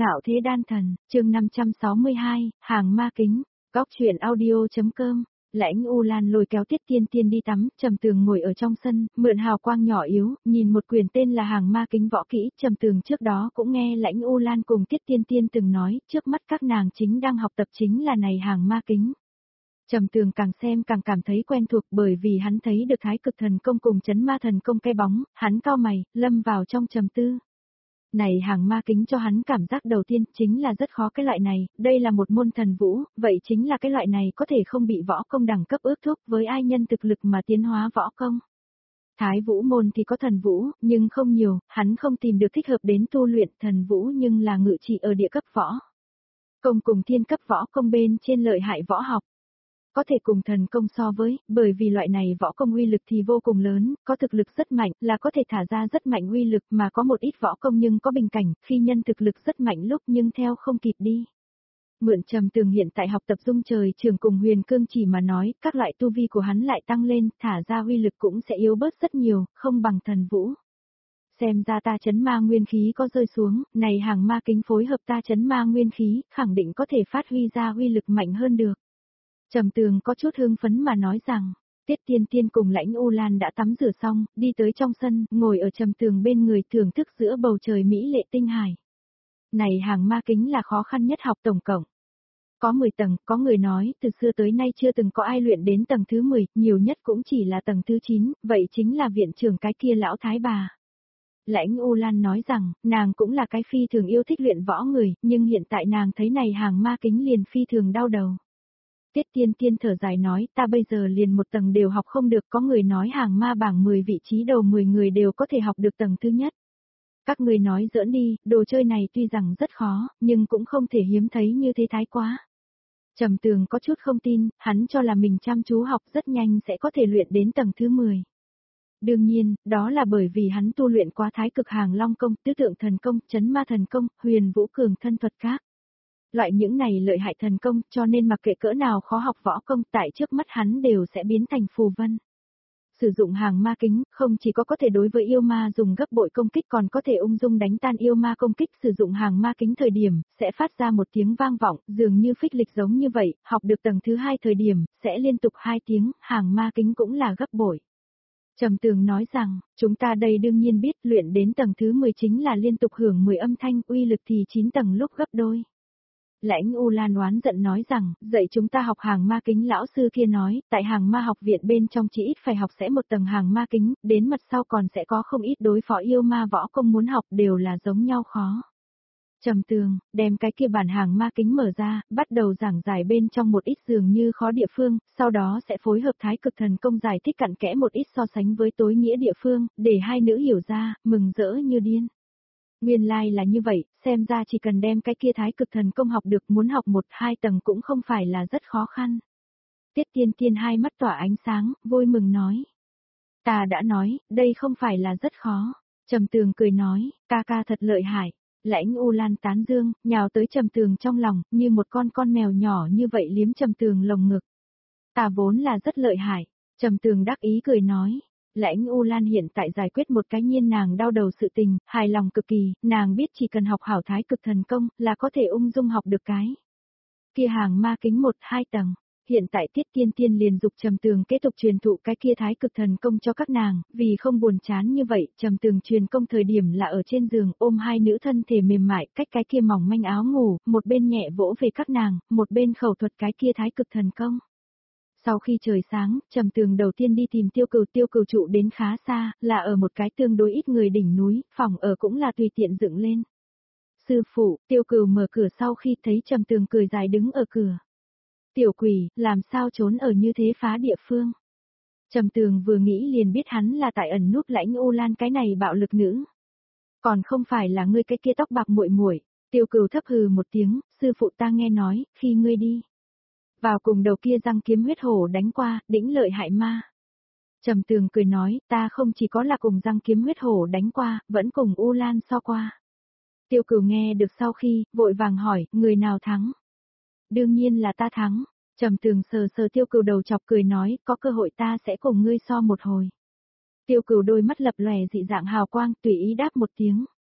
Ngạo thế đan thần, chương 562, hàng ma kính, góc chuyện audio.com. Lãnh U Lan lôi kéo Tiết Tiên Tiên đi tắm, Trầm Tường ngồi ở trong sân, mượn hào quang nhỏ yếu, nhìn một quyển tên là hàng ma kính võ kỹ. Trầm Tường trước đó cũng nghe Lãnh U Lan cùng Tiết Tiên Tiên từng nói, trước mắt các nàng chính đang học tập chính là này hàng ma kính. Trầm Tường càng xem càng cảm thấy quen thuộc, bởi vì hắn thấy được Thái Cực Thần Công cùng Chấn Ma Thần Công cái bóng, hắn cau mày, lâm vào trong trầm tư. Này hàng ma kính cho hắn cảm giác đầu tiên chính là rất khó cái loại này, đây là một môn thần vũ, vậy chính là cái loại này có thể không bị võ công đẳng cấp ước thúc với ai nhân thực lực mà tiến hóa võ công. Thái vũ môn thì có thần vũ, nhưng không nhiều, hắn không tìm được thích hợp đến tu luyện thần vũ nhưng là ngự trị ở địa cấp võ. Công cùng thiên cấp võ công bên trên lợi hại võ học. Có thể cùng thần công so với, bởi vì loại này võ công uy lực thì vô cùng lớn, có thực lực rất mạnh, là có thể thả ra rất mạnh uy lực mà có một ít võ công nhưng có bình cảnh, khi nhân thực lực rất mạnh lúc nhưng theo không kịp đi. Mượn Trầm Tường hiện tại học tập dung trời trường cùng Huyền Cương chỉ mà nói, các loại tu vi của hắn lại tăng lên, thả ra uy lực cũng sẽ yếu bớt rất nhiều, không bằng thần vũ. Xem ra ta chấn ma nguyên khí có rơi xuống, này hàng ma kính phối hợp ta chấn ma nguyên khí, khẳng định có thể phát huy ra uy lực mạnh hơn được. Trầm Tường có chút hưng phấn mà nói rằng, Tiết Tiên Tiên cùng Lãnh U Lan đã tắm rửa xong, đi tới trong sân, ngồi ở Trầm Tường bên người thưởng thức giữa bầu trời mỹ lệ tinh hải. Này hàng ma kính là khó khăn nhất học tổng cộng. Có 10 tầng, có người nói, từ xưa tới nay chưa từng có ai luyện đến tầng thứ 10, nhiều nhất cũng chỉ là tầng thứ 9, vậy chính là viện trưởng cái kia lão thái bà. Lãnh U Lan nói rằng, nàng cũng là cái phi thường yêu thích luyện võ người, nhưng hiện tại nàng thấy này hàng ma kính liền phi thường đau đầu. Tiết Tiên Tiên thở dài nói, ta bây giờ liền một tầng đều học không được, có người nói hàng ma bảng 10 vị trí đầu 10 người đều có thể học được tầng thứ nhất. Các người nói giỡn đi, đồ chơi này tuy rằng rất khó, nhưng cũng không thể hiếm thấy như thế thái quá. Trầm Tường có chút không tin, hắn cho là mình chăm chú học rất nhanh sẽ có thể luyện đến tầng thứ 10. Đương nhiên, đó là bởi vì hắn tu luyện qua Thái Cực Hàng Long Công, Tứ Tượng Thần Công, Chấn Ma Thần Công, Huyền Vũ Cường Thân Thuật các. Loại những này lợi hại thần công, cho nên mặc kệ cỡ nào khó học võ công, tại trước mắt hắn đều sẽ biến thành phù vân. Sử dụng hàng ma kính, không chỉ có thể đối với yêu ma dùng gấp bội công kích, còn có thể ung dung đánh tan yêu ma công kích. Sử dụng hàng ma kính thời điểm, sẽ phát ra một tiếng vang vọng, dường như phích lịch giống như vậy, học được tầng thứ 2 thời điểm, sẽ liên tục 2 tiếng, hàng ma kính cũng là gấp bội. Trầm Tường nói rằng, chúng ta đây đương nhiên biết luyện đến tầng thứ 10 chính là liên tục hưởng 10 âm thanh, uy lực thì 9 tầng lúc gấp đôi. Lãnh U Lan oán giận nói rằng, dạy chúng ta học hàng ma kính lão sư kia nói, tại hàng ma học viện bên trong chỉ ít phải học sẽ một tầng hàng ma kính, đến mặt sau còn sẽ có không ít đối phó yêu ma võ công muốn học đều là giống nhau khó. Trầm Tường, đem cái kia bản hàng ma kính mở ra, bắt đầu giảng giải bên trong một ít dường như khó địa phương, sau đó sẽ phối hợp Thái Cực Thần Công giải thích cặn kẽ một ít so sánh với tối nghĩa địa phương, để hai nữ hiểu ra, mừng rỡ như điên. Nguyên lai là như vậy, xem ra chỉ cần đem cái kia Thái Cực Thần Công học được, muốn học 1-2 tầng cũng không phải là rất khó khăn. Tiết Tiên Tiên hai mắt tỏa ánh sáng, vui mừng nói. Ta đã nói, đây không phải là rất khó. Trầm Tường cười nói, ca ca thật lợi hại. Lãnh U Lan tán dương, nhào tới Trầm Tường trong lòng, như một con mèo nhỏ như vậy liếm Trầm Tường lồng ngực. Ta vốn là rất lợi hại. Trầm Tường đắc ý cười nói. Lãnh U Lan hiện tại giải quyết một cái nhiên nàng đau đầu sự tình, hài lòng cực kỳ, nàng biết chỉ cần học hảo Thái Cực Thần Công là có thể ung dung học được cái kia hàng ma kính 1-2 tầng. Hiện tại Tiết Tiên Tiên liền dục Trầm Tường kế tục truyền thụ cái kia Thái Cực Thần Công cho các nàng, vì không buồn chán như vậy, Trầm Tường truyền công thời điểm là ở trên giường ôm hai nữ thân thể mềm mại, cách cái kia mỏng manh áo ngủ, một bên nhẹ vỗ về các nàng, một bên khẩu thuật cái kia Thái Cực Thần Công. Sau khi trời sáng, Trầm Tường đầu tiên đi tìm Tiêu Cừu trụ đến khá xa, là ở một cái tương đối ít người đỉnh núi, phòng ở cũng là tùy tiện dựng lên. Sư phụ, Tiêu Cừu mở cửa sau khi thấy Trầm Tường cười dài đứng ở cửa. Tiểu quỷ, làm sao trốn ở như thế phá địa phương? Trầm Tường vừa nghĩ liền biết hắn là tại ẩn núp Lãnh U Lan cái này bạo lực nữ. Còn không phải là ngươi cái kia tóc bạc muội muội. Tiêu Cừu thấp hừ một tiếng, sư phụ ta nghe nói, khi ngươi đi vào cùng đầu kia răng kiếm huyết hổ đánh qua, đĩnh lợi hại ma. Trầm Tường cười nói, ta không chỉ có là cùng răng kiếm huyết hổ đánh qua, vẫn cùng U Lan so qua. Tiêu Cừu nghe được sau khi, vội vàng hỏi, người nào thắng? Đương nhiên là ta thắng. Trầm Tường sờ sờ Tiêu Cừu đầu chọc cười nói, có cơ hội ta sẽ cùng ngươi so một hồi. Tiêu Cừu đôi mắt lập lòe dị dạng hào quang, tùy ý đáp một tiếng.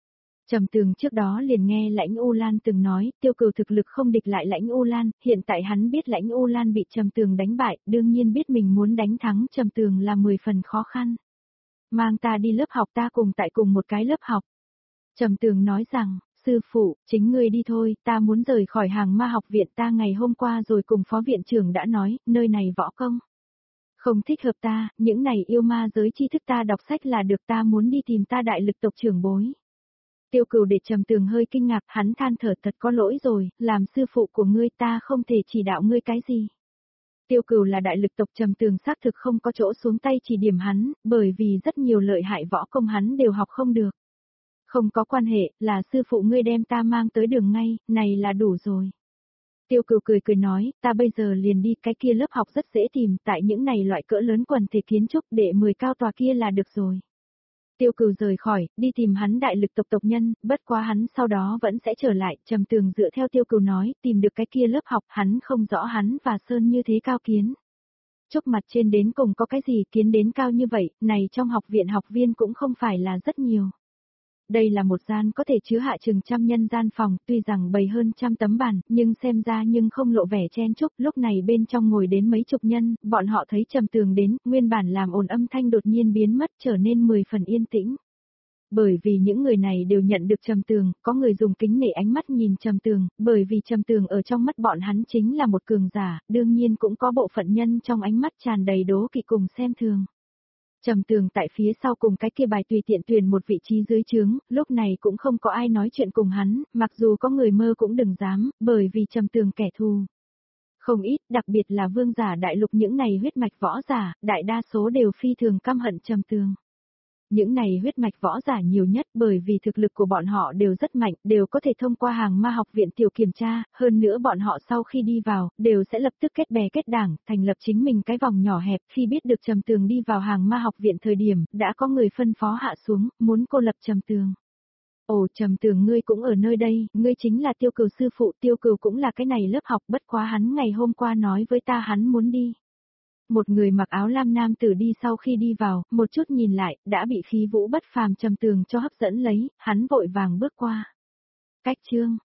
Trầm Tường trước đó liền nghe Lãnh U Lan từng nói, Tiêu Cửu thực lực không địch lại Lãnh U Lan, hiện tại hắn biết Lãnh U Lan bị Trầm Tường đánh bại, đương nhiên biết mình muốn đánh thắng Trầm Tường là 10 phần khó khăn. Mang ta đi lớp học, ta cùng một cái lớp học. Trầm Tường nói rằng, sư phụ, chính ngươi đi thôi, ta muốn rời khỏi Hàng Ma học viện, ta ngày hôm qua rồi cùng phó viện trưởng đã nói, nơi này võ công không thích hợp ta, những này yêu ma giới tri thức ta đọc sách là được, ta muốn đi tìm ta đại lực tộc trưởng bối. Tiêu Cửu để Trầm Tường hơi kinh ngạc, hắn than thở, thật có lỗi rồi, làm sư phụ của ngươi ta không thể chỉ đạo ngươi cái gì. Tiêu Cửu là đại lực tộc, Trầm Tường xác thực không có chỗ xuống tay chỉ điểm hắn, bởi vì rất nhiều lợi hại võ công hắn đều học không được. Không có quan hệ, là sư phụ ngươi đem ta mang tới đường ngay, này là đủ rồi. Tiêu Cửu cười cười nói, ta bây giờ liền đi, cái kia lớp học rất dễ tìm, tại những này loại cỡ lớn quần thể kiến trúc, để 10 cao tòa kia là được rồi. Tiêu Cửu rời khỏi, đi tìm hắn đại lực tộc tộc nhân, bất quá hắn sau đó vẫn sẽ trở lại, Trầm Tường dựa theo Tiêu Cửu nói, tìm được cái kia lớp học, hắn không rõ hắn và Sơn như thế cao kiến. Trúc mặt trên đến cùng có cái gì kiến đến cao như vậy, này trong học viện học viên cũng không phải là rất nhiều. Đây là một gian có thể chứa hạ chừng 100 nhân gian phòng, tuy rằng bày hơn 100 tấm bàn, nhưng xem ra nhưng không lộ vẻ chen chúc, lúc này bên trong ngồi đến mấy chục nhân, bọn họ thấy Trầm Tường đến, nguyên bản làm ồn âm thanh đột nhiên biến mất trở nên 10 phần yên tĩnh. Bởi vì những người này đều nhận được Trầm Tường, có người dùng kính nể ánh mắt nhìn Trầm Tường, bởi vì Trầm Tường ở trong mắt bọn hắn chính là một cường giả, đương nhiên cũng có bộ phận nhân trong ánh mắt tràn đầy đố kỵ cùng xem thường. Trầm Tường tại phía sau cùng cái kia bài tùy tiện tuyển một vị trí dưới trướng, lúc này cũng không có ai nói chuyện cùng hắn, mặc dù có người mơ cũng đừng dám, bởi vì Trầm Tường kẻ thù. Không ít, đặc biệt là vương giả đại lục những này huyết mạch võ giả, đại đa số đều phi thường căm hận Trầm Tường. Những này huyết mạch võ giả nhiều nhất bởi vì thực lực của bọn họ đều rất mạnh, đều có thể thông qua Hàng Ma học viện tiểu kiểm tra, hơn nữa bọn họ sau khi đi vào, đều sẽ lập tức kết bè kết đảng, thành lập chính mình cái vòng nhỏ hẹp, khi biết được Trầm Tường đi vào Hàng Ma học viện thời điểm, đã có người phân phó hạ xuống, muốn cô lập Trầm Tường. Ồ, Trầm Tường ngươi cũng ở nơi đây, ngươi chính là Tiêu Cửu sư phụ, Tiêu Cửu cũng là cái này lớp học, bất quá hắn ngày hôm qua nói với ta hắn muốn đi. Một người mặc áo lam nam tử đi sau khi đi vào, một chút nhìn lại, đã bị khí vũ bất phàm Trầm Tường cho hấp dẫn lấy, hắn vội vàng bước qua. Cách chương